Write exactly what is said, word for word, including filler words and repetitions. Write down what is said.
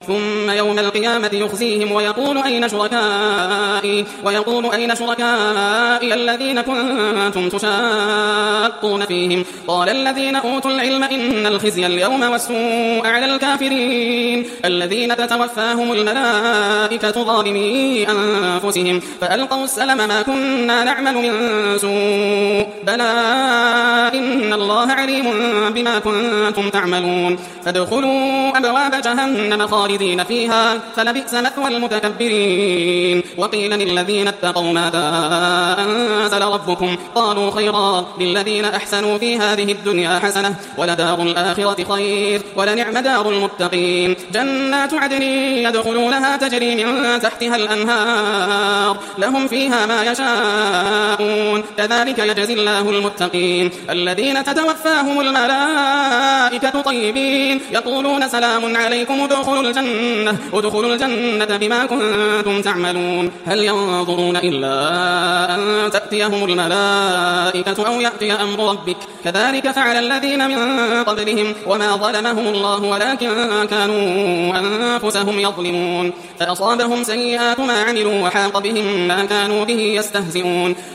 ثم يوم القيامة يخزيهم ويقول أين شركائي ويقول أين شركائي الذين كنتم تشاقون فيهم قال الذين أوتوا العلم إن الخزي اليوم والسوء على الكافرين الذين تتوفاهم الملائكة ظالمي أنفسهم فألقوا السلم ما كنا نعمل من سوء بلى إن الله عليم بما كنتم تعملون فادخلوا أبواب جهنم خالدين فيها فلبئس مثوى المتكبرين وقيل للذين اتقوا ماذا أنزل ربكم قالوا خيرا للذين أحسنوا في هذه الدنيا حسنة ولدار الآخرة خير ولنعم دار المتقين جنات عدن يدخلونها تجري من تحتها الأنهار لهم فيها ما يشاءون كذلك يجزي الله المتقين الذين تتوفاهم الملائكة طيبين يقولون سلام عليكم ادخلوا الجنة ادخلوا الجنة بما كنتم تعملون هل ينظرون إلا أن تأتيهم الملائكة أو يأتي أمر ربك كذلك فعل الذين من قبلهم وما ظلمهم الله ولكن كانوا أنفسهم يظلمون فأصابهم سيئات ما عملوا وحاق بهم ما كانوا به يستهزئون